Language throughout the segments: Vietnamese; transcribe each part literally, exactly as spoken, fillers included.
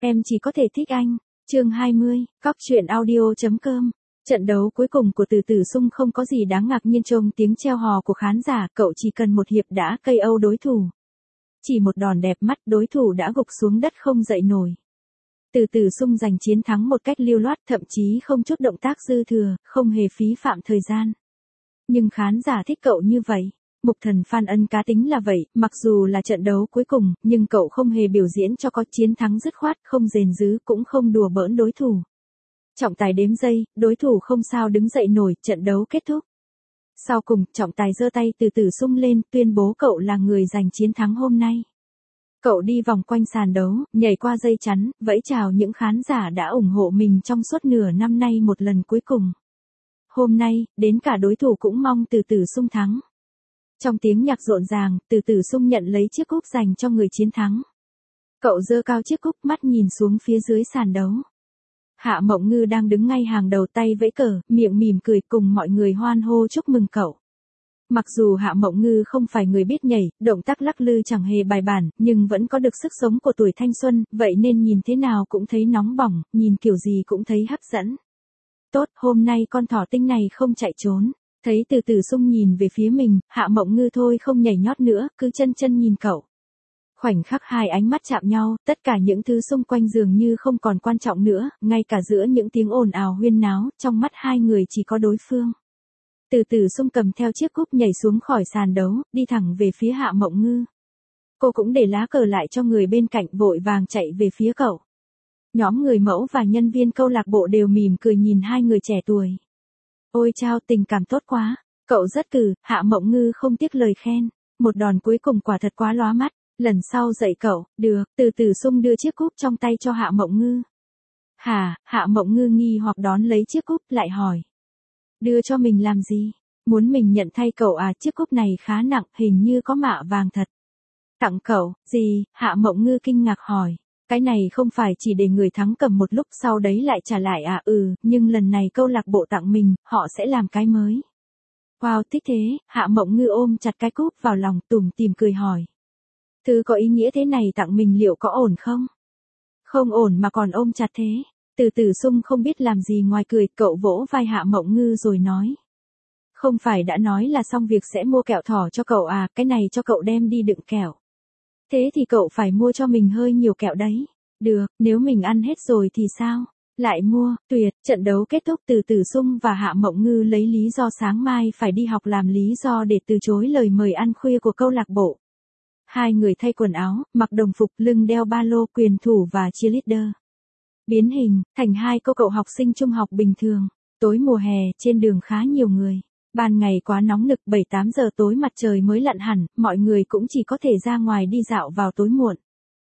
Em chỉ có thể thích anh. Chương hai mươi, Cóc truyện audio chấm com. Trận đấu cuối cùng của Từ Tử Sung không có gì đáng ngạc nhiên trong tiếng treo hò của khán giả, cậu chỉ cần một hiệp đã ca o đối thủ. Chỉ một đòn đẹp mắt, đối thủ đã gục xuống đất không dậy nổi. Từ Tử Sung giành chiến thắng một cách lưu loát, thậm chí không chút động tác dư thừa, không hề phí phạm thời gian. Nhưng khán giả thích cậu như vậy. Mục Thần Phan Ân cá tính là vậy, mặc dù là trận đấu cuối cùng, nhưng cậu không hề biểu diễn cho có chiến thắng dứt khoát, không rền rứ cũng không đùa bỡn đối thủ. Trọng tài đếm giây, đối thủ không sao đứng dậy nổi, trận đấu kết thúc. Sau cùng, trọng tài giơ tay Từ Tử Sung lên, tuyên bố cậu là người giành chiến thắng hôm nay. Cậu đi vòng quanh sàn đấu, nhảy qua dây chắn, vẫy chào những khán giả đã ủng hộ mình trong suốt nửa năm nay một lần cuối cùng. Hôm nay, đến cả đối thủ cũng mong Từ Tử Sung thắng. Trong tiếng nhạc rộn ràng, Từ Tử Sung nhận lấy chiếc cúp dành cho người chiến thắng. Cậu giơ cao chiếc cúp, mắt nhìn xuống phía dưới sàn đấu. Hạ Mộng Ngư đang đứng ngay hàng đầu, tay vẫy cờ, miệng mỉm cười cùng mọi người hoan hô chúc mừng cậu. Mặc dù Hạ Mộng Ngư không phải người biết nhảy, động tác lắc lư chẳng hề bài bản, nhưng vẫn có được sức sống của tuổi thanh xuân, vậy nên nhìn thế nào cũng thấy nóng bỏng, nhìn kiểu gì cũng thấy hấp dẫn. Tốt, hôm nay con thỏ tinh này không chạy trốn. Thấy Từ Tử Sung nhìn về phía mình, Hạ Mộng Ngư thôi không nhảy nhót nữa, cứ chân chân nhìn cậu. Khoảnh khắc hai ánh mắt chạm nhau, tất cả những thứ xung quanh dường như không còn quan trọng nữa, ngay cả giữa những tiếng ồn ào huyên náo, trong mắt hai người chỉ có đối phương. Từ Tử Sung cầm theo chiếc cúp nhảy xuống khỏi sàn đấu, đi thẳng về phía Hạ Mộng Ngư. Cô cũng để lá cờ lại cho người bên cạnh, vội vàng chạy về phía cậu. Nhóm người mẫu và nhân viên câu lạc bộ đều mỉm cười nhìn hai người trẻ tuổi. Ôi chao, tình cảm tốt quá. Cậu rất cừ, Hạ Mộng Ngư không tiếc lời khen. Một đòn cuối cùng quả thật quá lóa mắt. Lần sau dạy cậu, được. Từ Tử Sung đưa chiếc cúp trong tay cho Hạ Mộng Ngư. Hả, Hạ Mộng Ngư nghi hoặc đón lấy chiếc cúp, lại hỏi. Đưa cho mình làm gì? Muốn mình nhận thay cậu à? Chiếc cúp này khá nặng, hình như có mạ vàng thật. Tặng cậu, gì? Hạ Mộng Ngư kinh ngạc hỏi. Cái này không phải chỉ để người thắng cầm một lúc sau đấy lại trả lại à? Ừ, nhưng lần này câu lạc bộ tặng mình, họ sẽ làm cái mới. Wow, thích thế. Hạ Mộng Ngư ôm chặt cái cúp vào lòng, tủm tỉm cười hỏi. Thứ có ý nghĩa thế này tặng mình liệu có ổn không? Không ổn mà còn ôm chặt thế. Từ Tử Sung không biết làm gì ngoài cười, cậu vỗ vai Hạ Mộng Ngư rồi nói. Không phải đã nói là xong việc sẽ mua kẹo thỏ cho cậu à, cái này cho cậu đem đi đựng kẹo. Thế thì cậu phải mua cho mình hơi nhiều kẹo đấy. Được, nếu mình ăn hết rồi thì sao? Lại mua, tuyệt. Trận đấu kết thúc, Từ Tử Sung và Hạ Mộng Ngư lấy lý do sáng mai phải đi học làm lý do để từ chối lời mời ăn khuya của câu lạc bộ. Hai người thay quần áo, mặc đồng phục, lưng đeo ba lô, quyền thủ và cheerleader. Biến hình, thành hai cô cậu học sinh trung học bình thường. Tối mùa hè, trên đường khá nhiều người. Ban ngày quá nóng nực, bảy tám giờ tối mặt trời mới lặn hẳn, mọi người cũng chỉ có thể ra ngoài đi dạo vào tối muộn.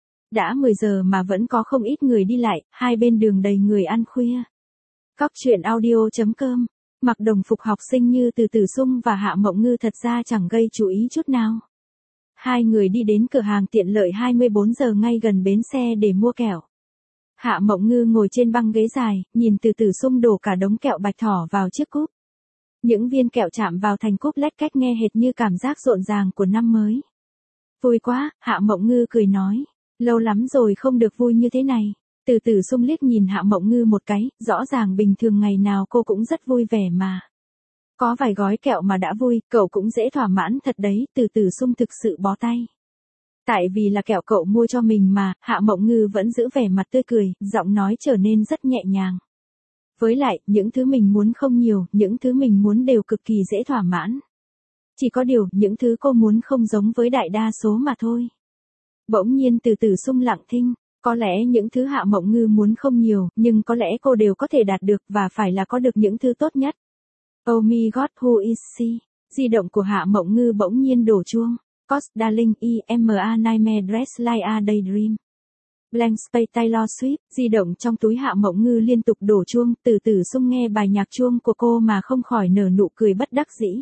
Đã mười giờ mà vẫn có không ít người đi lại, hai bên đường đầy người ăn khuya. Cóc truyện audio chấm com. Mặc đồng phục học sinh như Từ Tử Sung và Hạ Mộng Ngư thật ra chẳng gây chú ý chút nào. Hai người đi đến cửa hàng tiện lợi hai mươi bốn giờ ngay gần bến xe để mua kẹo. Hạ Mộng Ngư ngồi trên băng ghế dài, nhìn Từ Tử Sung đổ cả đống kẹo bạch thỏ vào chiếc cúp. Những viên kẹo chạm vào thành cúp lách cách nghe hệt như cảm giác rộn ràng của năm mới. Vui quá, Hạ Mộng Ngư cười nói. Lâu lắm rồi không được vui như thế này. Từ Tử Sung liếc nhìn Hạ Mộng Ngư một cái, rõ ràng bình thường ngày nào cô cũng rất vui vẻ mà. Có vài gói kẹo mà đã vui, cậu cũng dễ thỏa mãn thật đấy. Từ Tử Sung thực sự bó tay. Tại vì là kẹo cậu mua cho mình mà, Hạ Mộng Ngư vẫn giữ vẻ mặt tươi cười, giọng nói trở nên rất nhẹ nhàng. Với lại, những thứ mình muốn không nhiều, những thứ mình muốn đều cực kỳ dễ thỏa mãn. Chỉ có điều, những thứ cô muốn không giống với đại đa số mà thôi. Bỗng nhiên Từ Tử Sung lặng thinh, có lẽ những thứ Hạ Mộng Ngư muốn không nhiều, nhưng có lẽ cô đều có thể đạt được và phải là có được những thứ tốt nhất. Oh my god, who is she? Di động của Hạ Mộng Ngư bỗng nhiên đổ chuông. Cos Darling E M A Nightmare Dress Like a Daydream. Blank Space Taylor Swift. Di động trong túi Hạ Mộng Ngư liên tục đổ chuông, Từ Tử Sung nghe bài nhạc chuông của cô mà không khỏi nở nụ cười bất đắc dĩ.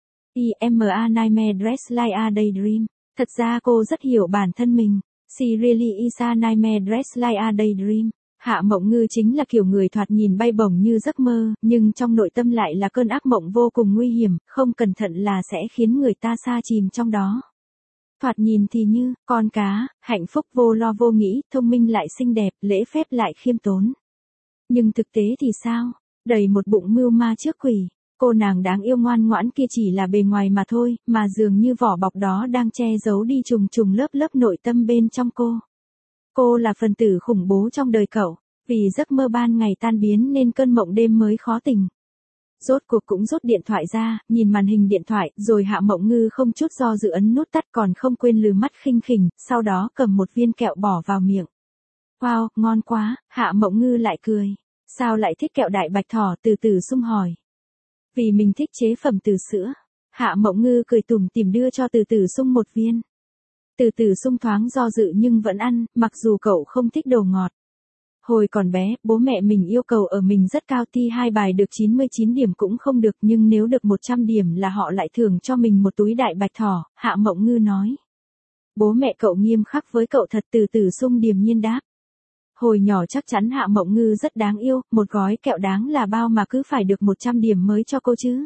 E M A Nightmare Dress Like a Daydream. Thật ra cô rất hiểu bản thân mình. She really is a nightmare dress like a daydream. Hạ Mộng Ngư chính là kiểu người thoạt nhìn bay bổng như giấc mơ, nhưng trong nội tâm lại là cơn ác mộng vô cùng nguy hiểm, không cẩn thận là sẽ khiến người ta sa chìm trong đó. Thoạt nhìn thì như, con cá, hạnh phúc vô lo vô nghĩ, thông minh lại xinh đẹp, lễ phép lại khiêm tốn. Nhưng thực tế thì sao? Đầy một bụng mưu ma trước quỷ. Cô nàng đáng yêu ngoan ngoãn kia chỉ là bề ngoài mà thôi, mà dường như vỏ bọc đó đang che giấu đi trùng trùng lớp lớp nội tâm bên trong cô. Cô là phần tử khủng bố trong đời cậu, vì giấc mơ ban ngày tan biến nên cơn mộng đêm mới khó tỉnh. Rốt cuộc cũng rút điện thoại ra, nhìn màn hình điện thoại, rồi Hạ Mộng Ngư không chút do dự ấn nút tắt còn không quên lừ mắt khinh khỉnh, sau đó cầm một viên kẹo bỏ vào miệng. Wow, ngon quá, Hạ Mộng Ngư lại cười. Sao lại thích kẹo đại bạch thỏ, từ từ sung hỏi. Vì mình thích chế phẩm từ sữa. Hạ Mộng Ngư cười tủm tỉm đưa cho từ từ sung một viên. Từ từ sung thoáng do dự nhưng vẫn ăn, mặc dù cậu không thích đồ ngọt. Hồi còn bé, bố mẹ mình yêu cầu ở mình rất cao, thi hai bài được chín mươi chín điểm cũng không được, nhưng nếu được một trăm điểm là họ lại thưởng cho mình một túi đại bạch thỏ, Hạ Mộng Ngư nói. Bố mẹ cậu nghiêm khắc với cậu thật, từ từ sung điềm nhiên đáp. Hồi nhỏ chắc chắn Hạ Mộng Ngư rất đáng yêu, một gói kẹo đáng là bao mà cứ phải được một trăm điểm mới cho cô chứ.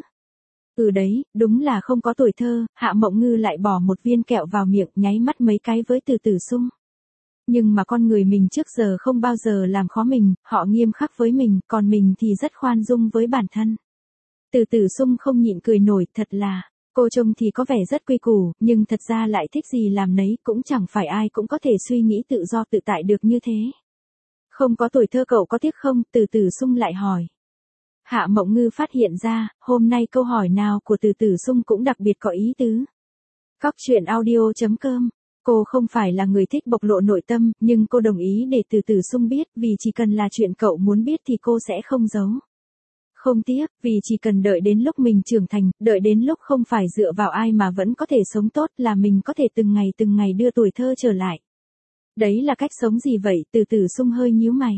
Ừ đấy, đúng là không có tuổi thơ, Hạ Mộng Ngư lại bỏ một viên kẹo vào miệng, nháy mắt mấy cái với từ từ sung. Nhưng mà con người mình trước giờ không bao giờ làm khó mình, họ nghiêm khắc với mình, còn mình thì rất khoan dung với bản thân. Từ từ sung không nhịn cười nổi, thật là, cô trông thì có vẻ rất quy củ, nhưng thật ra lại thích gì làm nấy, cũng chẳng phải ai cũng có thể suy nghĩ tự do tự tại được như thế. Không có tuổi thơ cậu có tiếc không? Từ từ sung lại hỏi. Hạ Mộng Ngư phát hiện ra, hôm nay câu hỏi nào của từ từ sung cũng đặc biệt có ý tứ. Cóc truyện audio chấm com. Cô không phải là người thích bộc lộ nội tâm, nhưng cô đồng ý để từ từ sung biết, vì chỉ cần là chuyện cậu muốn biết thì cô sẽ không giấu. Không tiếc, vì chỉ cần đợi đến lúc mình trưởng thành, đợi đến lúc không phải dựa vào ai mà vẫn có thể sống tốt là mình có thể từng ngày từng ngày đưa tuổi thơ trở lại. Đấy là cách sống gì vậy? Từ từ sung hơi nhíu mày.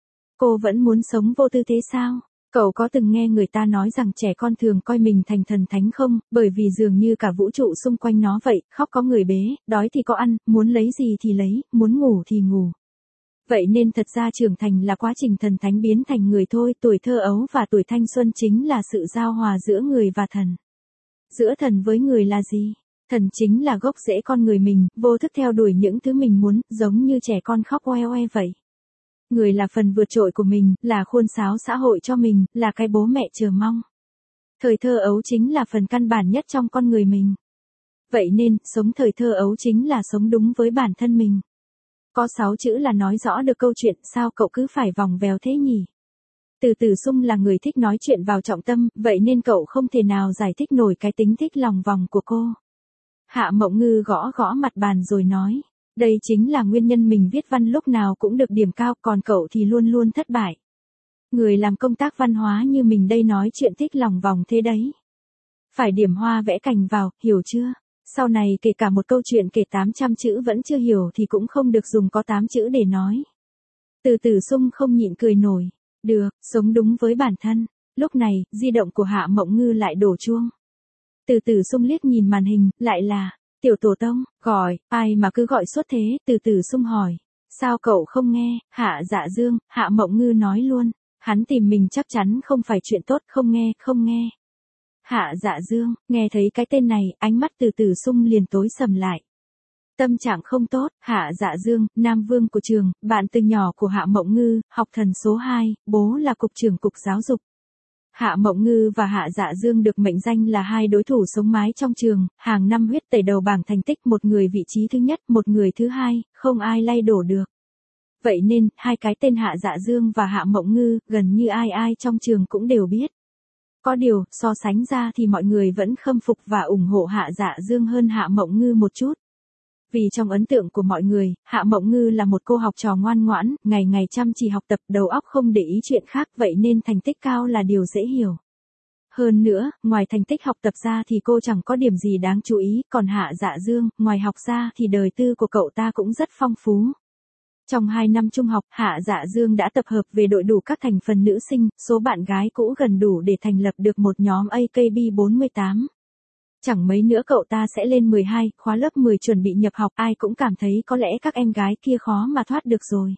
Cô vẫn muốn sống vô tư thế sao? Cậu có từng nghe người ta nói rằng trẻ con thường coi mình thành thần thánh không? Bởi vì dường như cả vũ trụ xung quanh nó vậy, khóc có người bế, đói thì có ăn, muốn lấy gì thì lấy, muốn ngủ thì ngủ. Vậy nên thật ra trưởng thành là quá trình thần thánh biến thành người thôi, tuổi thơ ấu và tuổi thanh xuân chính là sự giao hòa giữa người và thần. Giữa thần với người là gì? Thần chính là gốc rễ con người mình, vô thức theo đuổi những thứ mình muốn, giống như trẻ con khóc oe oe vậy. Người là phần vượt trội của mình, là khuôn sáo xã hội cho mình, là cái bố mẹ chờ mong. Thời thơ ấu chính là phần căn bản nhất trong con người mình. Vậy nên, sống thời thơ ấu chính là sống đúng với bản thân mình. Có sáu chữ là nói rõ được câu chuyện, sao cậu cứ phải vòng vèo thế nhỉ? Từ từ sung là người thích nói chuyện vào trọng tâm, vậy nên cậu không thể nào giải thích nổi cái tính thích lòng vòng của cô. Hạ Mộng Ngư gõ gõ mặt bàn rồi nói. Đây chính là nguyên nhân mình viết văn lúc nào cũng được điểm cao, còn cậu thì luôn luôn thất bại. Người làm công tác văn hóa như mình đây nói chuyện thích lòng vòng thế đấy. Phải điểm hoa vẽ cành vào, hiểu chưa? Sau này kể cả một câu chuyện kể tám trăm chữ vẫn chưa hiểu thì cũng không được dùng có tám chữ để nói. Từ từ sung không nhịn cười nổi. Được, sống đúng với bản thân. Lúc này, di động của Hạ Mộng Ngư lại đổ chuông. Từ từ sung liếc nhìn màn hình, lại là, tiểu tổ tông, gọi, ai mà cứ gọi suốt thế, từ từ sung hỏi. Sao cậu không nghe? Hạ Dạ Dương, Hạ Mộng Ngư nói luôn. Hắn tìm mình chắc chắn không phải chuyện tốt, không nghe, không nghe. Hạ Dạ Dương, nghe thấy cái tên này, ánh mắt từ từ sung liền tối sầm lại. Tâm trạng không tốt, Hạ Dạ Dương, Nam Vương của trường, bạn từ nhỏ của Hạ Mộng Ngư, học thần số hai, bố là cục trưởng cục giáo dục. Hạ Mộng Ngư và Hạ Dạ Dương được mệnh danh là hai đối thủ sống mái trong trường, hàng năm huyết tẩy đầu bảng thành tích, một người vị trí thứ nhất, một người thứ hai, không ai lay đổ được. Vậy nên, hai cái tên Hạ Dạ Dương và Hạ Mộng Ngư, gần như ai ai trong trường cũng đều biết. Có điều, so sánh ra thì mọi người vẫn khâm phục và ủng hộ Hạ Dạ Dương hơn Hạ Mộng Ngư một chút. Vì trong ấn tượng của mọi người, Hạ Mộng Ngư là một cô học trò ngoan ngoãn, ngày ngày chăm chỉ học tập, đầu óc không để ý chuyện khác, vậy nên thành tích cao là điều dễ hiểu. Hơn nữa, ngoài thành tích học tập ra thì cô chẳng có điểm gì đáng chú ý, còn Hạ Dạ Dương, ngoài học ra thì đời tư của cậu ta cũng rất phong phú. Trong hai năm trung học, Hạ Dạ Dương đã tập hợp về đội đủ các thành phần nữ sinh, số bạn gái cũ gần đủ để thành lập được một nhóm a ca bê bốn mươi tám. Chẳng mấy nữa cậu ta sẽ lên mười hai, khóa lớp mười chuẩn bị nhập học, ai cũng cảm thấy có lẽ các em gái kia khó mà thoát được rồi.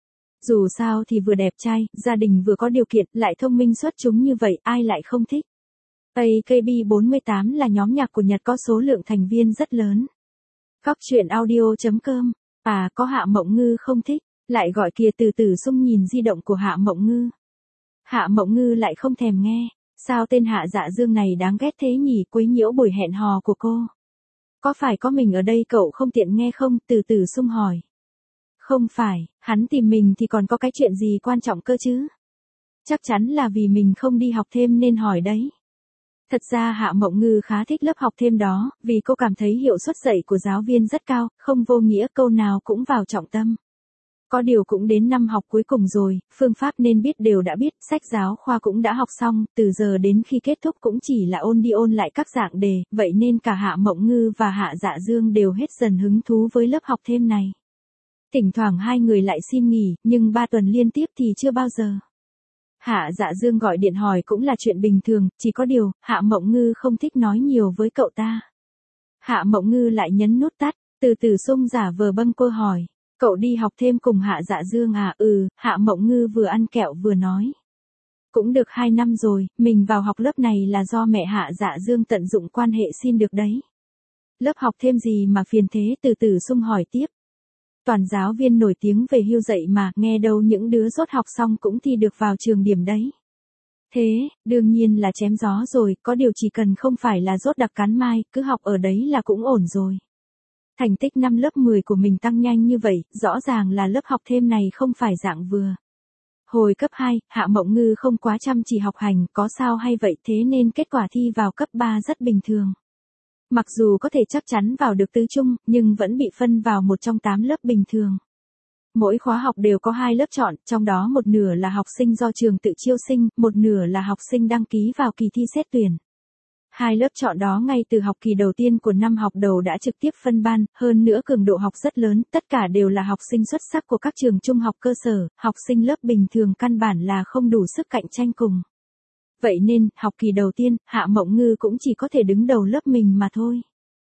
Dù sao thì vừa đẹp trai, gia đình vừa có điều kiện, lại thông minh xuất chúng như vậy, ai lại không thích. a ca bê bốn mươi tám là nhóm nhạc của Nhật có số lượng thành viên rất lớn. Cóc truyện audio.com. À, có Hạ Mộng Ngư không thích, lại gọi kìa. Từ Tử Sung nhìn di động của Hạ Mộng Ngư. Hạ Mộng Ngư lại không thèm nghe. Sao tên Hạ Dạ Dương này đáng ghét thế nhỉ, quấy nhiễu buổi hẹn hò của cô. Có phải có mình ở đây cậu không tiện nghe không? Từ Tử Sung hỏi. Không phải, hắn tìm mình thì còn có cái chuyện gì quan trọng cơ chứ? Chắc chắn là vì mình không đi học thêm nên hỏi đấy. Thật ra Hạ Mộng Ngư khá thích lớp học thêm đó, vì cô cảm thấy hiệu suất dạy của giáo viên rất cao, không vô nghĩa, câu nào cũng vào trọng tâm. Có điều cũng đến năm học cuối cùng rồi, phương pháp nên biết đều đã biết, sách giáo khoa cũng đã học xong, từ giờ đến khi kết thúc cũng chỉ là ôn đi ôn lại các dạng đề, vậy nên cả Hạ Mộng Ngư và Hạ Dạ Dương đều hết dần hứng thú với lớp học thêm này. Thỉnh thoảng hai người lại xin nghỉ, nhưng ba tuần liên tiếp thì chưa bao giờ. Hạ Dạ Dương gọi điện hỏi cũng là chuyện bình thường, chỉ có điều, Hạ Mộng Ngư không thích nói nhiều với cậu ta. Hạ Mộng Ngư lại nhấn nút tắt, Từ Tử Sung giả vờ bâng cô hỏi. Cậu đi học thêm cùng Hạ Dạ Dương à? Ừ, Hạ Mộng Ngư vừa ăn kẹo vừa nói. Cũng được hai năm rồi, mình vào học lớp này là do mẹ Hạ Dạ Dương tận dụng quan hệ xin được đấy. Lớp học thêm gì mà phiền thế? Từ Tử Sung hỏi tiếp. Toàn giáo viên nổi tiếng về hưu dạy mà, nghe đâu những đứa rốt học xong cũng thi được vào trường điểm đấy. Thế, đương nhiên là chém gió rồi, có điều chỉ cần không phải là rốt đặc cán mai, cứ học ở đấy là cũng ổn rồi. Thành tích năm lớp mười của mình tăng nhanh như vậy, rõ ràng là lớp học thêm này không phải dạng vừa. Hồi cấp hai, Hạ Mộng Ngư không quá chăm chỉ học hành, có sao hay vậy, thế nên kết quả thi vào cấp ba rất bình thường. Mặc dù có thể chắc chắn vào được tứ trung, nhưng vẫn bị phân vào một trong tám lớp bình thường. Mỗi khóa học đều có hai lớp chọn, trong đó một nửa là học sinh do trường tự chiêu sinh, một nửa là học sinh đăng ký vào kỳ thi xét tuyển. Hai lớp chọn đó ngay từ học kỳ đầu tiên của năm học đầu đã trực tiếp phân ban, hơn nữa cường độ học rất lớn, tất cả đều là học sinh xuất sắc của các trường trung học cơ sở, học sinh lớp bình thường căn bản là không đủ sức cạnh tranh cùng. Vậy nên, học kỳ đầu tiên, Hạ Mộng Ngư cũng chỉ có thể đứng đầu lớp mình mà thôi.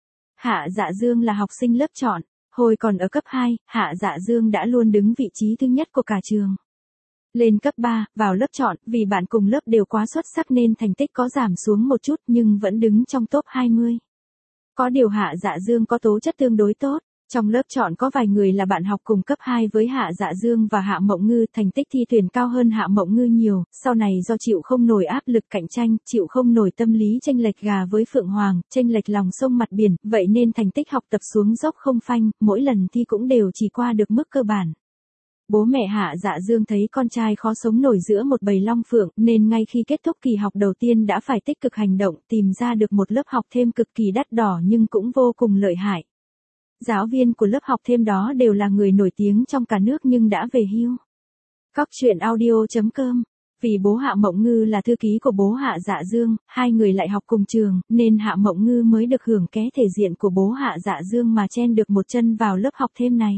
Hạ Dạ Dương là học sinh lớp chọn, hồi còn ở cấp hai, Hạ Dạ Dương đã luôn đứng vị trí thứ nhất của cả trường. Lên cấp ba, vào lớp chọn, vì bạn cùng lớp đều quá xuất sắc nên thành tích có giảm xuống một chút nhưng vẫn đứng trong top hai mươi. Có điều Hạ Dạ Dương có tố chất tương đối tốt. Trong lớp chọn có vài người là bạn học cùng cấp hai với Hạ Dạ Dương và Hạ Mộng Ngư, thành tích thi tuyển cao hơn Hạ Mộng Ngư nhiều, sau này do chịu không nổi áp lực cạnh tranh, chịu không nổi tâm lý chênh lệch gà với Phượng Hoàng, chênh lệch lòng sông mặt biển, vậy nên thành tích học tập xuống dốc không phanh, mỗi lần thi cũng đều chỉ qua được mức cơ bản. Bố mẹ Hạ Dạ Dương thấy con trai khó sống nổi giữa một bầy long phượng, nên ngay khi kết thúc kỳ học đầu tiên đã phải tích cực hành động, tìm ra được một lớp học thêm cực kỳ đắt đỏ nhưng cũng vô cùng lợi hại. Giáo viên của lớp học thêm đó đều là người nổi tiếng trong cả nước nhưng đã về hưu. Cóc truyện audio.com. Vì bố Hạ Mộng Ngư là thư ký của bố Hạ Dạ Dương, hai người lại học cùng trường, nên Hạ Mộng Ngư mới được hưởng ké thể diện của bố Hạ Dạ Dương mà chen được một chân vào lớp học thêm này.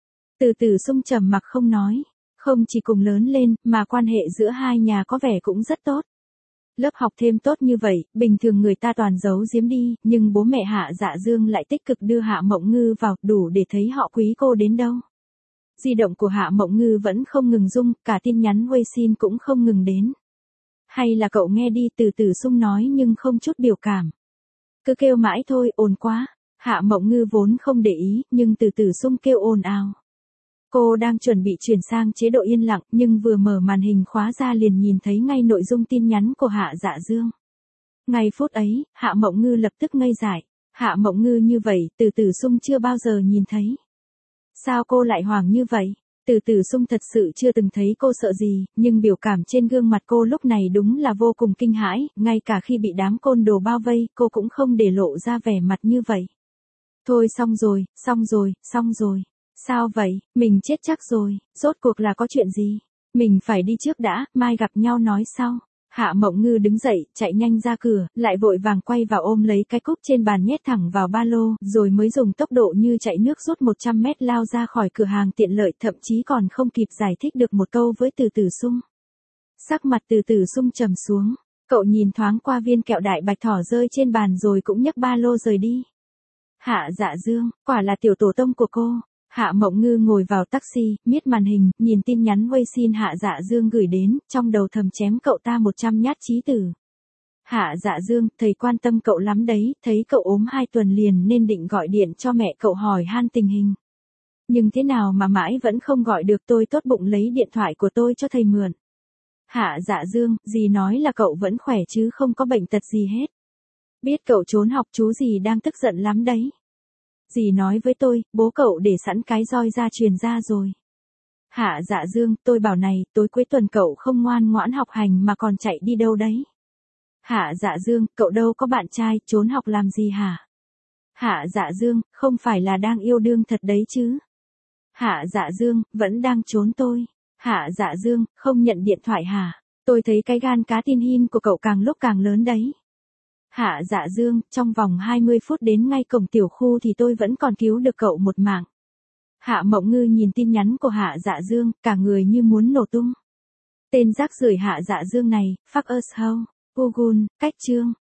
Từ Tử Sung trầm mặc không nói, không chỉ cùng lớn lên, mà quan hệ giữa hai nhà có vẻ cũng rất tốt. Lớp học thêm tốt như vậy, bình thường người ta toàn giấu giếm đi, nhưng bố mẹ Hạ Dạ Dương lại tích cực đưa Hạ Mộng Ngư vào, đủ để thấy họ quý cô đến đâu. Di động của Hạ Mộng Ngư vẫn không ngừng rung, cả tin nhắn WeChat cũng không ngừng đến. Hay là cậu nghe đi? Từ Tử Sung nói nhưng không chút biểu cảm. Cứ kêu mãi thôi, ồn quá. Hạ Mộng Ngư vốn không để ý, nhưng Từ Tử Sung kêu ồn ào. Cô đang chuẩn bị chuyển sang chế độ yên lặng, nhưng vừa mở màn hình khóa ra liền nhìn thấy ngay nội dung tin nhắn của Hạ Dạ Dương. Ngay phút ấy, Hạ Mộng Ngư lập tức ngây dại. Hạ Mộng Ngư như vậy, Từ Tử Sung chưa bao giờ nhìn thấy. Sao cô lại hoảng như vậy? Từ Tử Sung thật sự chưa từng thấy cô sợ gì, nhưng biểu cảm trên gương mặt cô lúc này đúng là vô cùng kinh hãi, ngay cả khi bị đám côn đồ bao vây, cô cũng không để lộ ra vẻ mặt như vậy. Thôi xong rồi, xong rồi, xong rồi. Sao vậy, mình chết chắc rồi, rốt cuộc là có chuyện gì? Mình phải đi trước đã, mai gặp nhau nói sau. Hạ Mộng Ngư đứng dậy, chạy nhanh ra cửa, lại vội vàng quay vào ôm lấy cái cúp trên bàn nhét thẳng vào ba lô, rồi mới dùng tốc độ như chạy nước rút một trăm mét lao ra khỏi cửa hàng tiện lợi, thậm chí còn không kịp giải thích được một câu với Từ Tử Sung. Sắc mặt Từ Tử Sung trầm xuống, cậu nhìn thoáng qua viên kẹo đại bạch thỏ rơi trên bàn rồi cũng nhấc ba lô rời đi. Hạ Dạ Dương, quả là tiểu tổ tông của cô. Hạ Mộng Ngư ngồi vào taxi, miết màn hình, nhìn tin nhắn WeChat Hạ Dạ Dương gửi đến, trong đầu thầm chém cậu ta một trăm nhát chí tử. Hạ Dạ Dương, thầy quan tâm cậu lắm đấy, thấy cậu ốm hai tuần liền nên định gọi điện cho mẹ cậu hỏi han tình hình. Nhưng thế nào mà mãi vẫn không gọi được, tôi tốt bụng lấy điện thoại của tôi cho thầy mượn. Hạ Dạ Dương, dì nói là cậu vẫn khỏe chứ không có bệnh tật gì hết. Biết cậu trốn học chú dì đang tức giận lắm đấy. Dì nói với tôi, bố cậu để sẵn cái roi ra truyền ra rồi. Hạ Dạ Dương, tôi bảo này, tối cuối tuần cậu không ngoan ngoãn học hành mà còn chạy đi đâu đấy. Hạ Dạ Dương, cậu đâu có bạn trai, trốn học làm gì hả? Hạ Dạ Dương, không phải là đang yêu đương thật đấy chứ? Hạ Dạ Dương, vẫn đang trốn tôi. Hạ Dạ Dương, không nhận điện thoại hả? Tôi thấy cái gan cá tin hin của cậu càng lúc càng lớn đấy. Hạ Dạ Dương, trong vòng hai mươi phút đến ngay cổng tiểu khu thì tôi vẫn còn cứu được cậu một mạng. Hạ Mộng Ngư nhìn tin nhắn của Hạ Dạ Dương, cả người như muốn nổ tung. Tên rác rưởi Hạ Dạ Dương này, fuck us how. Google, cách chương.